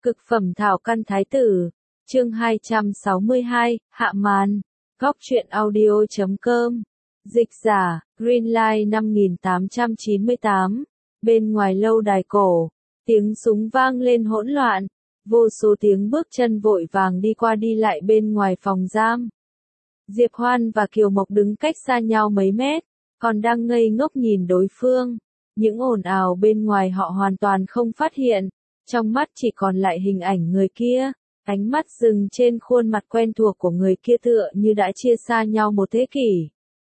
Cực phẩm thảo căn thái tử, chương 262, hạ màn, góc truyện audio.com, dịch giả, Greenlight 5898, bên ngoài lâu đài cổ, tiếng súng vang lên hỗn loạn, vô số tiếng bước chân vội vàng đi qua đi lại bên ngoài phòng giam. Diệp Hoan và Kiều Mộc đứng cách xa nhau mấy mét, còn đang ngây ngốc nhìn đối phương. Những ồn ào bên ngoài họ hoàn toàn không phát hiện, trong mắt chỉ còn lại hình ảnh người kia, ánh mắt dừng trên khuôn mặt quen thuộc của người kia tựa như đã chia xa nhau một thế kỷ.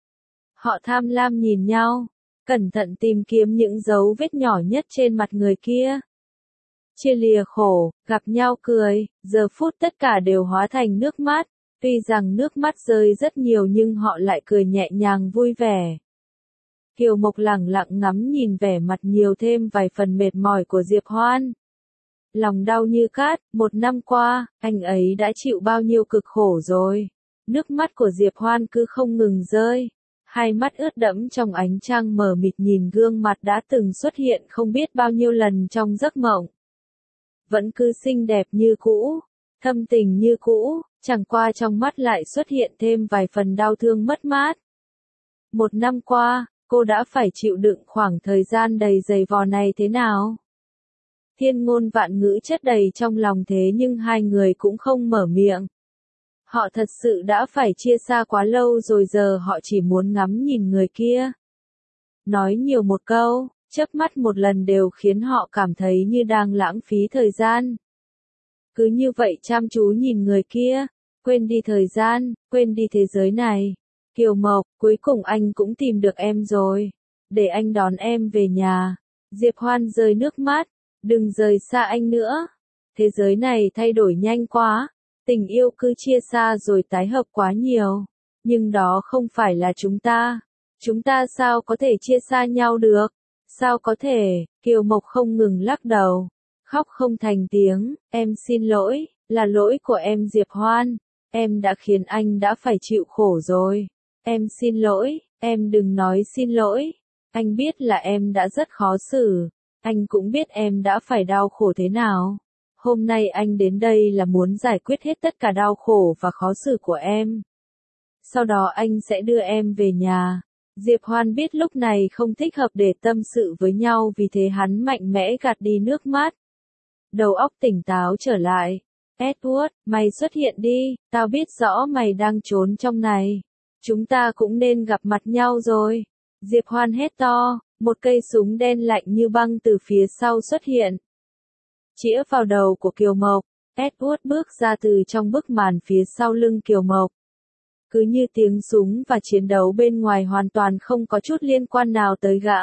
Họ tham lam nhìn nhau, cẩn thận tìm kiếm những dấu vết nhỏ nhất trên mặt người kia. Chia lìa khổ, gặp nhau cười, giờ phút tất cả đều hóa thành nước mắt, tuy rằng nước mắt rơi rất nhiều nhưng họ lại cười nhẹ nhàng vui vẻ. Kiều Mộc lẳng lặng ngắm nhìn vẻ mặt nhiều thêm vài phần mệt mỏi của Diệp Hoan. Lòng đau như cát, 1 năm qua, anh ấy đã chịu bao nhiêu cực khổ rồi. Nước mắt của Diệp Hoan cứ không ngừng rơi. Hai mắt ướt đẫm trong ánh trăng mờ mịt nhìn gương mặt đã từng xuất hiện không biết bao nhiêu lần trong giấc mộng. Vẫn cứ xinh đẹp như cũ, thâm tình như cũ, chẳng qua trong mắt lại xuất hiện thêm vài phần đau thương mất mát. 1 năm qua, cô đã phải chịu đựng khoảng thời gian đầy dày vò này thế nào? Thiên ngôn vạn ngữ chất đầy trong lòng thế nhưng hai người cũng không mở miệng. Họ thật sự đã phải chia xa quá lâu rồi, giờ họ chỉ muốn ngắm nhìn người kia. Nói nhiều một câu, chớp mắt một lần đều khiến họ cảm thấy như đang lãng phí thời gian. Cứ như vậy chăm chú nhìn người kia, quên đi thời gian, quên đi thế giới này. Kiều Mộc, cuối cùng anh cũng tìm được em rồi. Để anh đón em về nhà. Diệp Hoan rơi nước mắt. Đừng rời xa anh nữa. Thế giới này thay đổi nhanh quá. Tình yêu cứ chia xa rồi tái hợp quá nhiều. Nhưng đó không phải là chúng ta. Chúng ta sao có thể chia xa nhau được? Sao có thể? Kiều Mộc không ngừng lắc đầu. Khóc không thành tiếng. Em xin lỗi, là lỗi của em Diệp Hoan. Em đã khiến anh đã phải chịu khổ rồi. Em xin lỗi, em đừng nói xin lỗi. Anh biết là em đã rất khó xử. Anh cũng biết em đã phải đau khổ thế nào. Hôm nay anh đến đây là muốn giải quyết hết tất cả đau khổ và khó xử của em. Sau đó anh sẽ đưa em về nhà. Diệp Hoan biết lúc này không thích hợp để tâm sự với nhau, vì thế hắn mạnh mẽ gạt đi nước mắt. Đầu óc tỉnh táo trở lại. Edward, mày xuất hiện đi, tao biết rõ mày đang trốn trong này. Chúng ta cũng nên gặp mặt nhau rồi. Diệp Hoan hét to, một cây súng đen lạnh như băng từ phía sau xuất hiện. Chĩa vào đầu của Kiều Mộc, Edward bước ra từ trong bức màn phía sau lưng Kiều Mộc. Cứ như tiếng súng và chiến đấu bên ngoài hoàn toàn không có chút liên quan nào tới gã.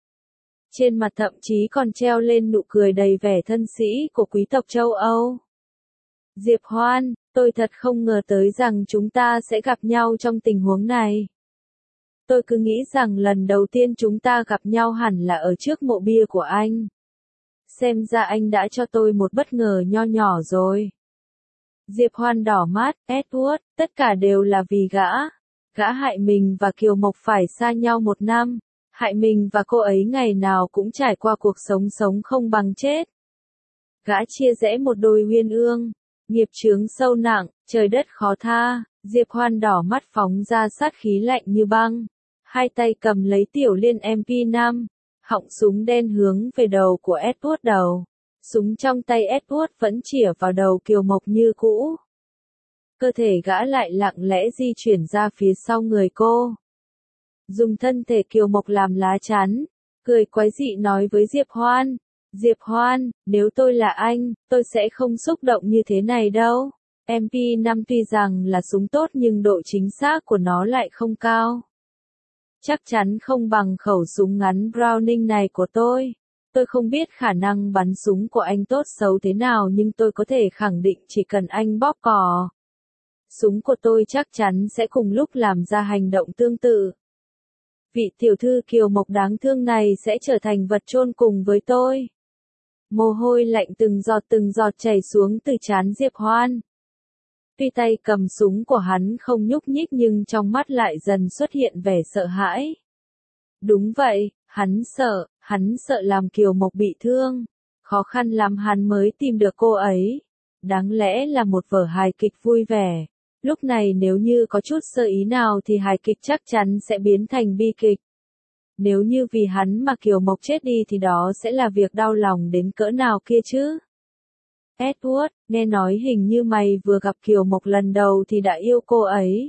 Trên mặt thậm chí còn treo lên nụ cười đầy vẻ thân sĩ của quý tộc châu Âu. Diệp Hoan, tôi thật không ngờ tới rằng chúng ta sẽ gặp nhau trong tình huống này. Tôi cứ nghĩ rằng lần đầu tiên chúng ta gặp nhau hẳn là ở trước mộ bia của anh. Xem ra anh đã cho tôi một bất ngờ nho nhỏ rồi. Diệp Hoan đỏ mắt, Edward, tất cả đều là vì gã. Gã hại mình và Kiều Mộc phải xa nhau 1 năm. Hại mình và cô ấy ngày nào cũng trải qua cuộc sống sống không bằng chết. Gã chia rẽ một đôi uyên ương. Nghiệp chướng sâu nặng, trời đất khó tha. Diệp Hoan đỏ mắt phóng ra sát khí lạnh như băng. Hai tay cầm lấy tiểu liên MP5, họng súng đen hướng về đầu của Edward đầu. Súng trong tay Edward vẫn chĩa vào đầu Kiều Mộc như cũ. Cơ thể gã lại lặng lẽ di chuyển ra phía sau người cô. Dùng thân thể Kiều Mộc làm lá chắn, cười quái dị nói với Diệp Hoan. Diệp Hoan, nếu tôi là anh, tôi sẽ không xúc động như thế này đâu. MP5 tuy rằng là súng tốt nhưng độ chính xác của nó lại không cao. Chắc chắn không bằng khẩu súng ngắn Browning này của tôi. Tôi không biết khả năng bắn súng của anh tốt xấu thế nào, nhưng tôi có thể khẳng định chỉ cần anh bóp cò, súng của tôi chắc chắn sẽ cùng lúc làm ra hành động tương tự. Vị tiểu thư Kiều Mộc đáng thương này sẽ trở thành vật chôn cùng với tôi. Mồ hôi lạnh từng giọt chảy xuống từ trán Diệp Hoan. Tuy tay cầm súng của hắn không nhúc nhích nhưng trong mắt lại dần xuất hiện vẻ sợ hãi. Đúng vậy, hắn sợ làm Kiều Mộc bị thương. khó khăn lắm hắn mới tìm được cô ấy. Đáng lẽ là một vở hài kịch vui vẻ. Lúc này nếu như có chút sơ ý nào thì hài kịch chắc chắn sẽ biến thành bi kịch. Nếu như vì hắn mà Kiều Mộc chết đi thì đó sẽ là việc đau lòng đến cỡ nào kia chứ. Edward, nghe nói hình như mày vừa gặp Kiều Mộc lần đầu thì đã yêu cô ấy.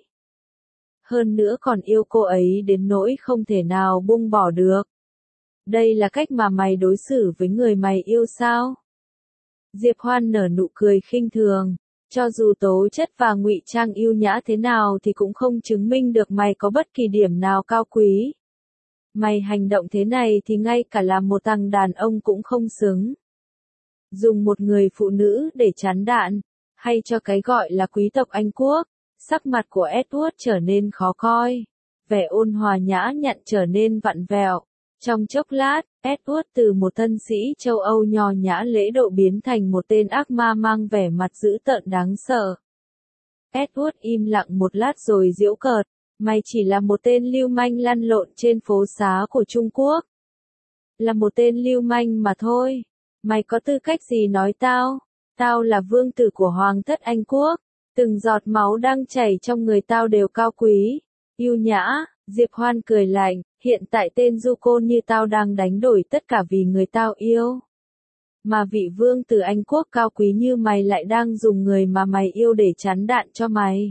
Hơn nữa còn yêu cô ấy đến nỗi không thể nào buông bỏ được. Đây là cách mà mày đối xử với người mày yêu sao? Diệp Hoan nở nụ cười khinh thường. Cho dù tố chất và ngụy trang yêu nhã thế nào thì cũng không chứng minh được mày có bất kỳ điểm nào cao quý. Mày hành động thế này thì ngay cả làm một thằng đàn ông cũng không xứng. Dùng một người phụ nữ để chắn đạn, hay cho cái gọi là quý tộc Anh Quốc, sắc mặt của Edward trở nên khó coi. Vẻ ôn hòa nhã nhặn trở nên vặn vẹo. Trong chốc lát, Edward từ một thân sĩ châu Âu nho nhã lễ độ biến thành một tên ác ma mang vẻ mặt dữ tợn đáng sợ. Edward im lặng một lát rồi giễu cợt, mày chỉ là một tên lưu manh lăn lộn trên phố xá của Trung Quốc. Là một tên lưu manh mà thôi. Mày có tư cách gì nói tao? Tao là vương tử của Hoàng thất Anh Quốc. Từng giọt máu đang chảy trong người tao đều cao quý, yêu nhã. Diệp Hoan cười lạnh, hiện tại tên du côn như tao đang đánh đổi tất cả vì người tao yêu. Mà vị vương tử Anh Quốc cao quý như mày lại đang dùng người mà mày yêu để chắn đạn cho mày.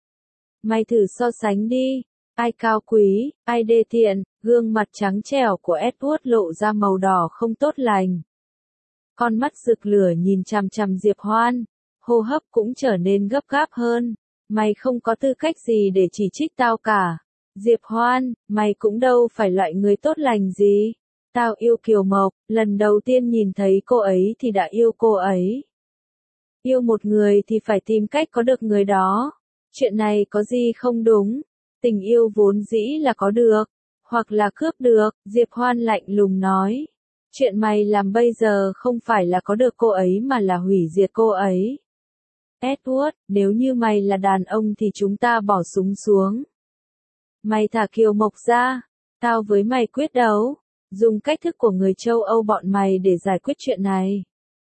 Mày thử so sánh đi, ai cao quý, ai đê tiện. Gương mặt trắng trẻo của Edward lộ ra màu đỏ không tốt lành. Con mắt rực lửa nhìn chằm chằm Diệp Hoan, hô hấp cũng trở nên gấp gáp hơn. Mày không có tư cách gì để chỉ trích tao cả. Diệp Hoan, mày cũng đâu phải loại người tốt lành gì. Tao yêu Kiều Mộc, lần đầu tiên nhìn thấy cô ấy thì đã yêu cô ấy. Yêu một người thì phải tìm cách có được người đó. Chuyện này có gì không đúng. Tình yêu vốn dĩ là có được, hoặc là cướp được. Diệp Hoan lạnh lùng nói. Chuyện mày làm bây giờ không phải là có được cô ấy mà là hủy diệt cô ấy. Edward, nếu như mày là đàn ông thì chúng ta bỏ súng xuống. Mày thả Kiều Mộc ra, tao với mày quyết đấu, dùng cách thức của người châu Âu bọn mày để giải quyết chuyện này.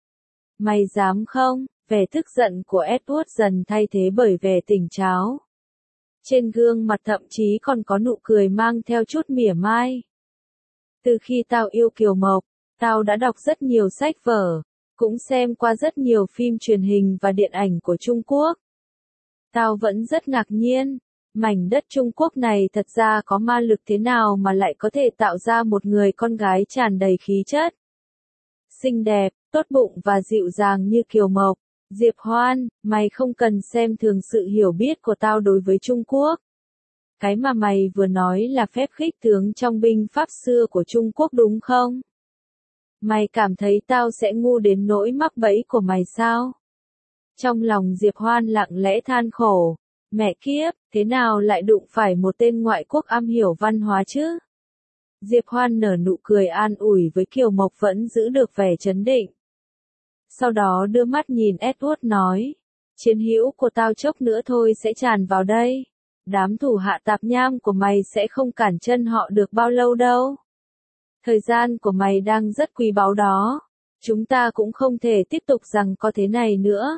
Mày dám không? Vẻ tức giận của Edward dần thay thế bởi vẻ tỉnh táo. Trên gương mặt thậm chí còn có nụ cười mang theo chút mỉa mai. Từ khi tao yêu Kiều Mộc, tao đã đọc rất nhiều sách vở, cũng xem qua rất nhiều phim truyền hình và điện ảnh của Trung Quốc. Tao vẫn rất ngạc nhiên, mảnh đất Trung Quốc này thật ra có ma lực thế nào mà lại có thể tạo ra một người con gái tràn đầy khí chất. Xinh đẹp, tốt bụng và dịu dàng như Kiều Mộc. Diệp Hoan, mày không cần xem thường sự hiểu biết của tao đối với Trung Quốc. Cái mà mày vừa nói là phép khích tướng trong binh pháp xưa của Trung Quốc đúng không? Mày cảm thấy tao sẽ ngu đến nỗi mắc bẫy của mày sao? Trong lòng Diệp Hoan lặng lẽ than khổ. Mẹ kiếp, thế nào lại đụng phải một tên ngoại quốc am hiểu văn hóa chứ? Diệp Hoan nở nụ cười an ủi với Kiều Mộc vẫn giữ được vẻ trấn định. Sau đó đưa mắt nhìn Edward nói. Chiến hữu của tao chốc nữa thôi sẽ tràn vào đây. Đám thủ hạ tạp nham của mày sẽ không cản chân họ được bao lâu đâu. Thời gian của mày đang rất quý báu đó. Chúng ta cũng không thể tiếp tục rằng có thế này nữa.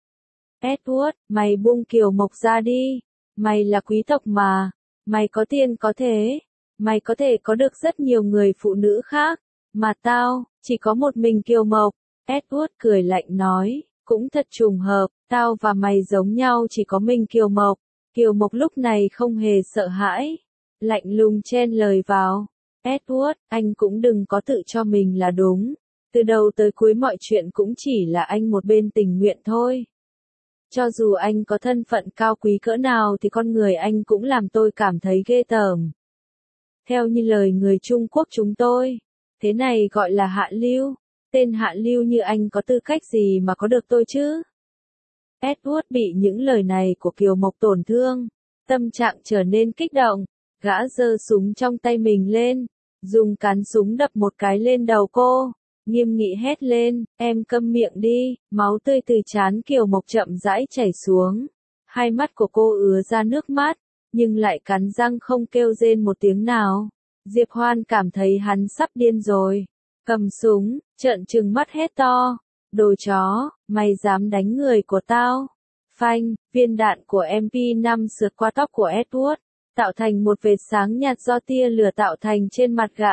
Edward, mày buông Kiều Mộc ra đi. Mày là quý tộc mà. Mày có tiền có thế. Mày có thể có được rất nhiều người phụ nữ khác. Mà tao, chỉ có một mình Kiều Mộc. Edward cười lạnh nói. Cũng thật trùng hợp, tao và mày giống nhau chỉ có mình Kiều Mộc. Kiều Mộc lúc này không hề sợ hãi. Lạnh lùng chen lời vào. Edward, anh cũng đừng có tự cho mình là đúng. Từ đầu tới cuối mọi chuyện cũng chỉ là anh một bên tình nguyện thôi. Cho dù anh có thân phận cao quý cỡ nào thì con người anh cũng làm tôi cảm thấy ghê tởm. Theo như lời người Trung Quốc chúng tôi, thế này gọi là hạ lưu. Tên hạ lưu như anh có tư cách gì mà có được tôi chứ? Edward bị những lời này của Kiều Mộc tổn thương. Tâm trạng trở nên kích động. Gã giơ súng trong tay mình lên. Dùng cán súng đập một cái lên đầu cô. Nghiêm nghị hét lên, em câm miệng đi. Máu tươi từ trán Kiều Mộc chậm rãi chảy xuống. Hai mắt của cô ứa ra nước mắt, nhưng lại cắn răng không kêu rên một tiếng nào. Diệp Hoan cảm thấy hắn sắp điên rồi. cầm súng, trợn trừng mắt hét to. Đồ chó, mày dám đánh người của tao. Phanh, viên đạn của MP5 sượt qua tóc của Edward, tạo thành một vệt sáng nhạt do tia lửa tạo thành trên mặt gã.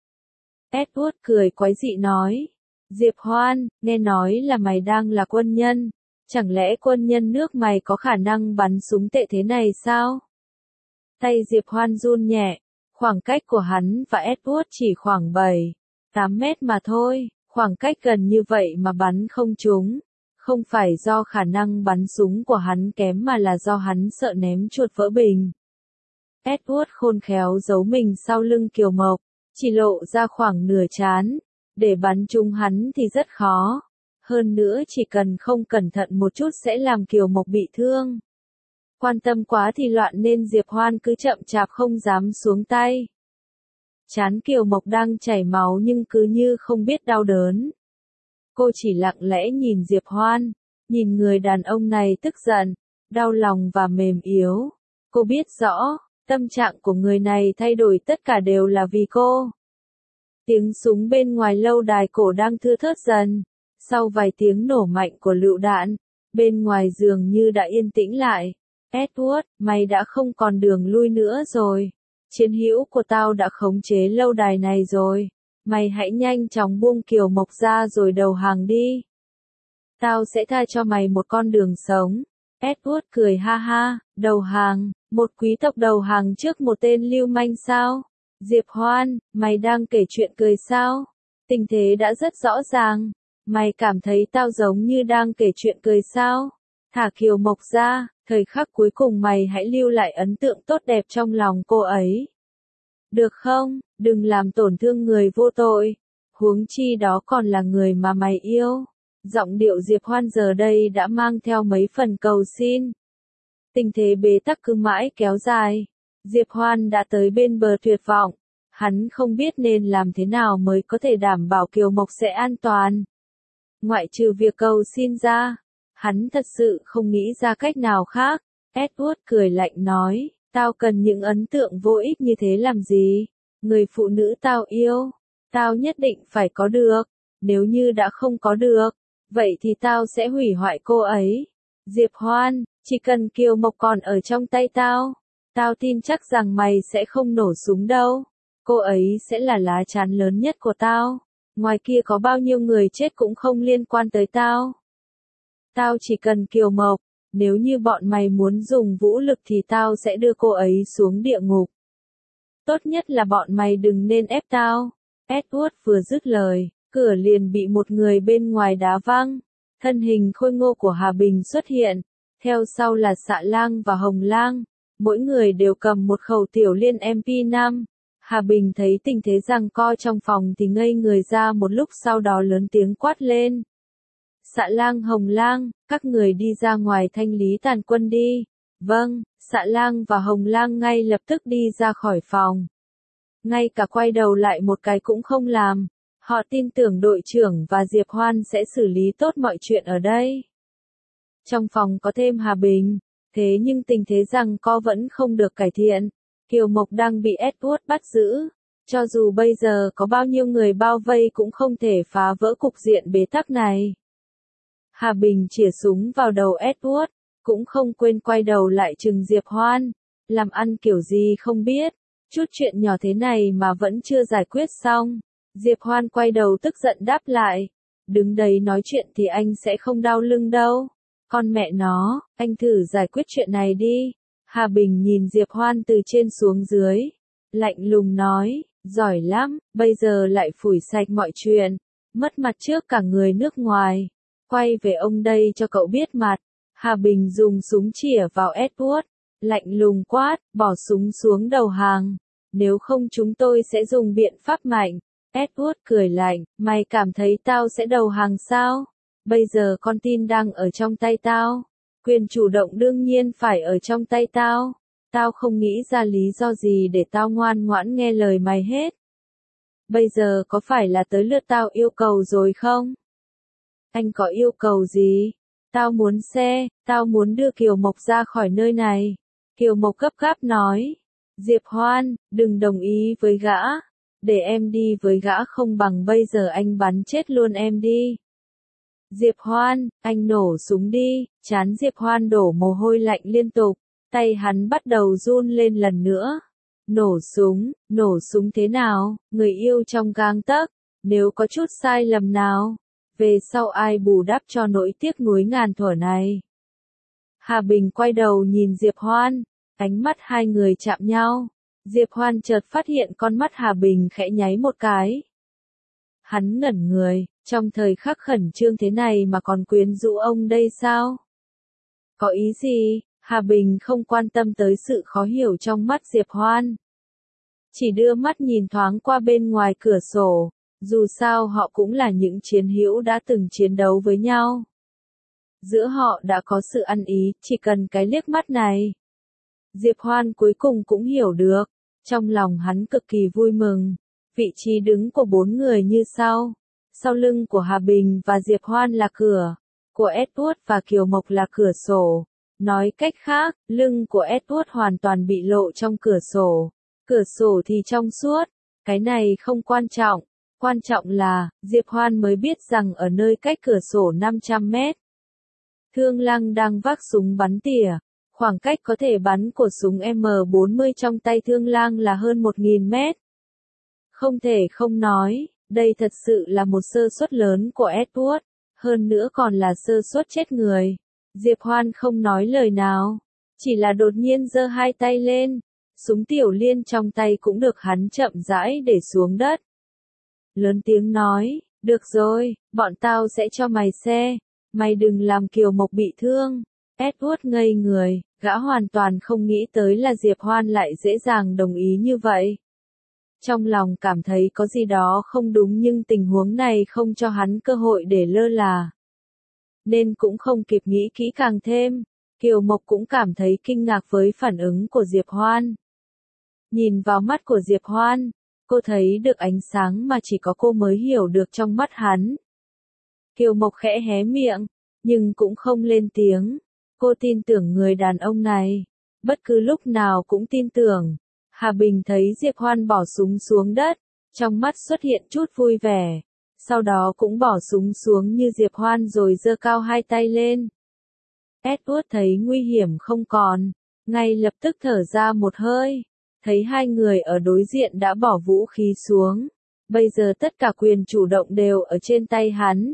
Edward cười quái dị nói. Diệp Hoan, nghe nói là mày đang là quân nhân. Chẳng lẽ quân nhân nước mày có khả năng bắn súng tệ thế này sao? Tay Diệp Hoan run nhẹ, khoảng cách của hắn và Edward chỉ khoảng 7-8 mét mà thôi, khoảng cách gần như vậy mà bắn không trúng. Không phải do khả năng bắn súng của hắn kém mà là do hắn sợ ném chuột vỡ bình. Edward khôn khéo giấu mình sau lưng Kiều Mộc, chỉ lộ ra khoảng nửa trán. Để bắn trúng hắn thì rất khó. Hơn nữa chỉ cần không cẩn thận một chút sẽ làm Kiều Mộc bị thương. Quan tâm quá thì loạn nên Diệp Hoan cứ chậm chạp không dám xuống tay. Trán Kiều Mộc đang chảy máu nhưng cứ như không biết đau đớn. Cô chỉ lặng lẽ nhìn Diệp Hoan, nhìn người đàn ông này tức giận, đau lòng và mềm yếu. Cô biết rõ, tâm trạng của người này thay đổi tất cả đều là vì cô. Tiếng súng bên ngoài lâu đài cổ đang thưa thớt dần. Sau vài tiếng nổ mạnh của lựu đạn, bên ngoài dường như đã yên tĩnh lại. Edward, mày đã không còn đường lui nữa rồi. Chiến hữu của tao đã khống chế lâu đài này rồi. Mày hãy nhanh chóng buông Kiều Mộc ra rồi đầu hàng đi. Tao sẽ tha cho mày một con đường sống. Edward cười ha ha, đầu hàng, một quý tộc đầu hàng trước một tên lưu manh sao? Diệp Hoan, mày đang kể chuyện cười sao? Tình thế đã rất rõ ràng. Mày cảm thấy tao giống như đang kể chuyện cười sao? Thả Kiều Mộc ra, thời khắc cuối cùng mày hãy lưu lại ấn tượng tốt đẹp trong lòng cô ấy. Được không? Đừng làm tổn thương người vô tội. Huống chi đó còn là người mà mày yêu. Giọng điệu Diệp Hoan giờ đây đã mang theo mấy phần cầu xin. Tình thế bế tắc cứ mãi kéo dài. Diệp Hoan đã tới bên bờ tuyệt vọng. Hắn không biết nên làm thế nào mới có thể đảm bảo Kiều Mộc sẽ an toàn. Ngoại trừ việc cầu xin ra, hắn thật sự không nghĩ ra cách nào khác. Edward cười lạnh nói, tao cần những ấn tượng vô ích như thế làm gì? Người phụ nữ tao yêu, tao nhất định phải có được. Nếu như đã không có được, vậy thì tao sẽ hủy hoại cô ấy. Diệp Hoan, chỉ cần Kiều Mộc còn ở trong tay tao, tao tin chắc rằng mày sẽ không nổ súng đâu. Cô ấy sẽ là lá chắn lớn nhất của tao. Ngoài kia có bao nhiêu người chết cũng không liên quan tới tao. Tao chỉ cần Kiều Mộc, nếu như bọn mày muốn dùng vũ lực thì tao sẽ đưa cô ấy xuống địa ngục. Tốt nhất là bọn mày đừng nên ép tao. Edward vừa dứt lời, cửa liền bị một người bên ngoài đá văng. Thân hình khôi ngô của Hà Bình xuất hiện, theo sau là Xạ Lang và Hồng Lang. Mỗi người đều cầm một khẩu tiểu liên MP5. Hà Bình thấy tình thế giằng co trong phòng thì ngây người ra một lúc, sau đó lớn tiếng quát lên. Xạ Lang, Hồng Lang, các người đi ra ngoài thanh lý tàn quân đi. Vâng, Xạ Lang và Hồng Lang ngay lập tức đi ra khỏi phòng. Ngay cả quay đầu lại một cái cũng không làm. Họ tin tưởng đội trưởng và Diệp Hoan sẽ xử lý tốt mọi chuyện ở đây. Trong phòng có thêm Hà Bình, thế nhưng tình thế giằng co vẫn không được cải thiện. Kiều Mộc đang bị Edward bắt giữ. Cho dù bây giờ có bao nhiêu người bao vây cũng không thể phá vỡ cục diện bế tắc này. Hà Bình chĩa súng vào đầu Edward, cũng không quên quay đầu lại trừng Diệp Hoan. Làm ăn kiểu gì không biết, chút chuyện nhỏ thế này mà vẫn chưa giải quyết xong. Diệp Hoan quay đầu tức giận đáp lại. Đứng đấy nói chuyện thì anh sẽ không đau lưng đâu. Con mẹ nó, anh thử giải quyết chuyện này đi. Hà Bình nhìn Diệp Hoan từ trên xuống dưới. Lạnh lùng nói, giỏi lắm, bây giờ lại phủi sạch mọi chuyện. Mất mặt trước cả người nước ngoài. Quay về ông đây cho cậu biết mặt. Hà Bình dùng súng chĩa vào Edward. Lạnh lùng quát, bỏ súng xuống đầu hàng. Nếu không chúng tôi sẽ dùng biện pháp mạnh. Edward cười lạnh, mày cảm thấy tao sẽ đầu hàng sao? Bây giờ con tin đang ở trong tay tao. Quyền chủ động đương nhiên phải ở trong tay tao. Tao không nghĩ ra lý do gì để tao ngoan ngoãn nghe lời mày hết. Bây giờ có phải là tới lượt tao yêu cầu rồi không? Anh có yêu cầu gì? Tao muốn xe, tao muốn đưa Kiều Mộc ra khỏi nơi này. Kiều Mộc gấp gáp nói. Diệp Hoan, đừng đồng ý với gã. để em đi với gã không bằng bây giờ anh bắn chết luôn em đi. Diệp Hoan, anh nổ súng đi, trán Diệp Hoan đổ mồ hôi lạnh liên tục, tay hắn bắt đầu run lên lần nữa. Nổ súng thế nào, người yêu trong gang tấc, nếu có chút sai lầm nào, về sau ai bù đắp cho nỗi tiếc nuối ngàn thuở này. Hà Bình quay đầu nhìn Diệp Hoan, ánh mắt hai người chạm nhau. Diệp Hoan chợt phát hiện con mắt Hà Bình khẽ nháy một cái. Hắn ngẩn người, trong thời khắc khẩn trương thế này mà còn quyến rũ ông đây sao? Có ý gì? Hà Bình không quan tâm tới sự khó hiểu trong mắt Diệp Hoan. Chỉ đưa mắt nhìn thoáng qua bên ngoài cửa sổ, dù sao họ cũng là những chiến hữu đã từng chiến đấu với nhau. Giữa họ đã có sự ăn ý, chỉ cần cái liếc mắt này. Diệp Hoan cuối cùng cũng hiểu được, trong lòng hắn cực kỳ vui mừng. Vị trí đứng của bốn người như sau. Sau lưng của Hà Bình và Diệp Hoan là cửa, của Edward và Kiều Mộc là cửa sổ. Nói cách khác, lưng của Edward hoàn toàn bị lộ trong cửa sổ thì trong suốt. Cái này không quan trọng, quan trọng là, Diệp Hoan mới biết rằng ở nơi cách cửa sổ 500 mét. Thương Lăng đang vác súng bắn tỉa, khoảng cách có thể bắn của súng M40 trong tay Thương Lăng là hơn 1000 mét. Không thể không nói, đây thật sự là một sơ suất lớn của Edward, hơn nữa còn là sơ suất chết người. Diệp Hoan không nói lời nào, chỉ là đột nhiên giơ hai tay lên, súng tiểu liên trong tay cũng được hắn chậm rãi để xuống đất. Lớn tiếng nói, được rồi, bọn tao sẽ cho mày xe, mày đừng làm Kiều Mộc bị thương. Edward ngây người, gã hoàn toàn không nghĩ tới là Diệp Hoan lại dễ dàng đồng ý như vậy. Trong lòng cảm thấy có gì đó không đúng nhưng tình huống này không cho hắn cơ hội để lơ là. Nên cũng không kịp nghĩ kỹ càng thêm, Kiều Mộc cũng cảm thấy kinh ngạc với phản ứng của Diệp Hoan. Nhìn vào mắt của Diệp Hoan, cô thấy được ánh sáng mà chỉ có cô mới hiểu được trong mắt hắn. Kiều Mộc khẽ hé miệng, nhưng cũng không lên tiếng. Cô tin tưởng người đàn ông này, bất cứ lúc nào cũng tin tưởng. Hà Bình thấy Diệp Hoan bỏ súng xuống đất, trong mắt xuất hiện chút vui vẻ. Sau đó cũng bỏ súng xuống như Diệp Hoan rồi giơ cao hai tay lên. Edward thấy nguy hiểm không còn, ngay lập tức thở ra một hơi. Thấy hai người ở đối diện đã bỏ vũ khí xuống. Bây giờ tất cả quyền chủ động đều ở trên tay hắn.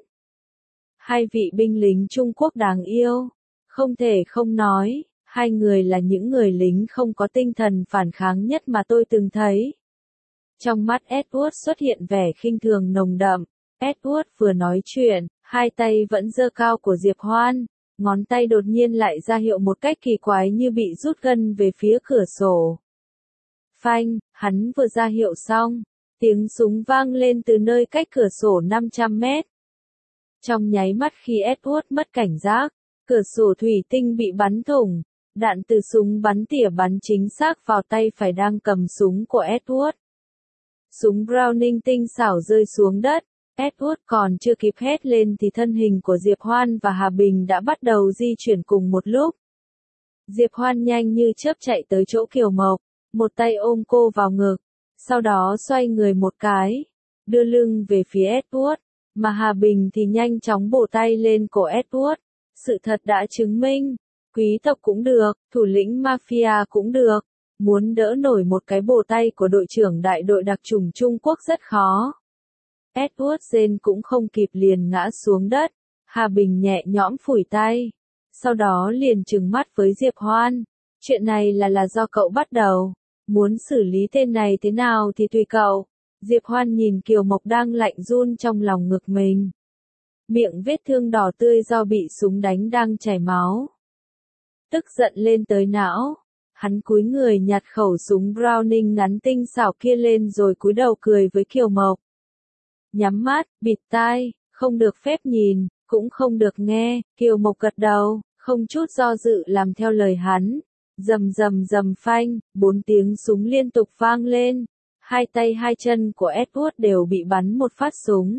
Hai vị binh lính Trung Quốc đáng yêu. Không thể không nói, hai người là những người lính không có tinh thần phản kháng nhất mà tôi từng thấy. Trong mắt Edward xuất hiện vẻ khinh thường nồng đậm. Edward vừa nói chuyện, hai tay vẫn giơ cao của Diệp Hoan, ngón tay đột nhiên lại ra hiệu một cách kỳ quái như bị rút gân về phía cửa sổ. Phanh, hắn vừa ra hiệu xong, tiếng súng vang lên từ nơi cách cửa sổ 500 mét. Trong nháy mắt khi Edward mất cảnh giác, cửa sổ thủy tinh bị bắn thủng, đạn từ súng bắn tỉa bắn chính xác vào tay phải đang cầm súng của Edward. Súng Browning tinh xảo rơi xuống đất, Edward còn chưa kịp hét lên thì thân hình của Diệp Hoan và Hà Bình đã bắt đầu di chuyển cùng một lúc. Diệp Hoan nhanh như chớp chạy tới chỗ Kiều Mộc, một tay ôm cô vào ngực, sau đó xoay người một cái, đưa lưng về phía Edward, mà Hà Bình thì nhanh chóng bổ tay lên cổ Edward. Sự thật đã chứng minh, quý tộc cũng được, thủ lĩnh mafia cũng được, muốn đỡ nổi một cái bổ tay của đội trưởng đại đội đặc chủng Trung Quốc rất khó. Edward rên cũng không kịp liền ngã xuống đất, Hà Bình nhẹ nhõm phủi tay, sau đó liền trừng mắt với Diệp Hoan. Chuyện này là do cậu bắt đầu, muốn xử lý tên này thế nào thì tùy cậu. Diệp Hoan nhìn Kiều Mộc đang lạnh run trong lòng ngực mình. Miệng vết thương đỏ tươi do bị súng đánh đang chảy máu. Tức giận lên tới não, hắn cúi người nhặt khẩu súng Browning ngắn tinh xảo kia lên rồi cúi đầu cười với Kiều Mộc. Nhắm mắt, bịt tai, không được phép nhìn, cũng không được nghe. Kiều Mộc gật đầu, không chút do dự làm theo lời hắn. Rầm rầm rầm phanh, 4 tiếng súng liên tục vang lên. Hai tay hai chân của Edward đều bị bắn một phát súng.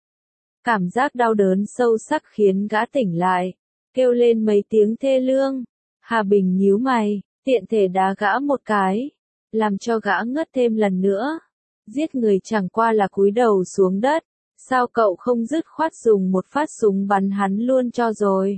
Cảm giác đau đớn sâu sắc khiến gã tỉnh lại, kêu lên mấy tiếng thê lương. Hà Bình nhíu mày, tiện thể đá gã một cái, làm cho gã ngất thêm lần nữa. Giết người chẳng qua là cúi đầu xuống đất, sao cậu không dứt khoát dùng một phát súng bắn hắn luôn cho rồi?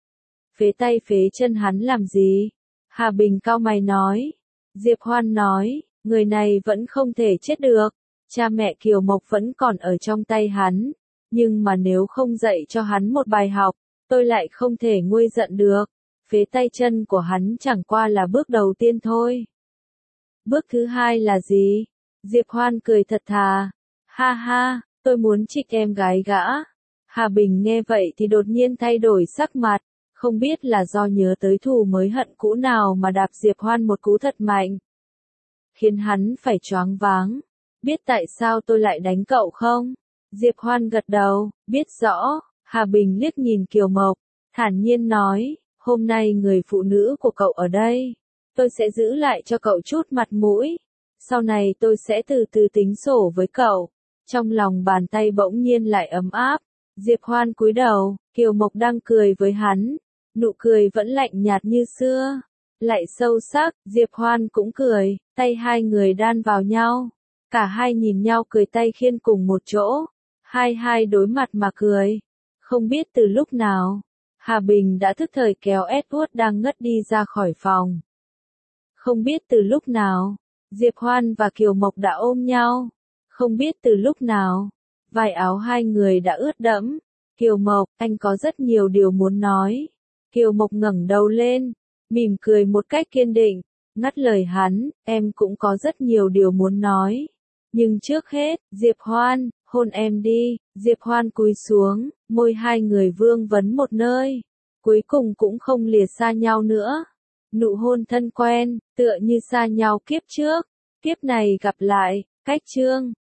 Phế tay phế chân hắn làm gì? Hà Bình cau mày nói. Diệp Hoan nói, người này vẫn không thể chết được, cha mẹ Kiều Mộc vẫn còn ở trong tay hắn, nhưng mà nếu không dạy cho hắn một bài học, tôi lại không thể nguôi giận được. Phế tay chân của hắn chẳng qua là bước đầu tiên thôi. Bước thứ hai là gì? Diệp Hoan cười thật thà. Ha ha, tôi muốn trích em gái gã. Hà Bình nghe vậy thì đột nhiên thay đổi sắc mặt, không biết là do nhớ tới thù mới hận cũ nào mà đạp Diệp Hoan một cú thật mạnh, khiến hắn phải choáng váng. Biết tại sao tôi lại đánh cậu không? Diệp Hoan gật đầu, biết rõ. Hà Bình liếc nhìn Kiều Mộc, thản nhiên nói, hôm nay người phụ nữ của cậu ở đây, tôi sẽ giữ lại cho cậu chút mặt mũi, sau này tôi sẽ từ từ tính sổ với cậu. Trong lòng bàn tay bỗng nhiên lại ấm áp. Diệp Hoan cúi đầu, Kiều Mộc đang cười với hắn, nụ cười vẫn lạnh nhạt như xưa, lại sâu sắc. Diệp Hoan cũng cười, tay hai người đan vào nhau, cả hai nhìn nhau cười tay khiên cùng một chỗ, hai đối mặt mà cười. Không biết từ lúc nào, Hà Bình đã thức thời kéo Edward đang ngất đi ra khỏi phòng. Không biết từ lúc nào, Diệp Hoan và Kiều Mộc đã ôm nhau. Không biết từ lúc nào, vải áo hai người đã ướt đẫm. Kiều Mộc, anh có rất nhiều điều muốn nói. Kiều Mộc ngẩng đầu lên, mỉm cười một cách kiên định, ngắt lời hắn, em cũng có rất nhiều điều muốn nói. Nhưng trước hết, Diệp Hoan, hôn em đi. Diệp Hoan cúi xuống, môi hai người vương vấn một nơi, cuối cùng cũng không lìa xa nhau nữa. Nụ hôn thân quen, tựa như xa nhau kiếp trước, kiếp này gặp lại. Cách chương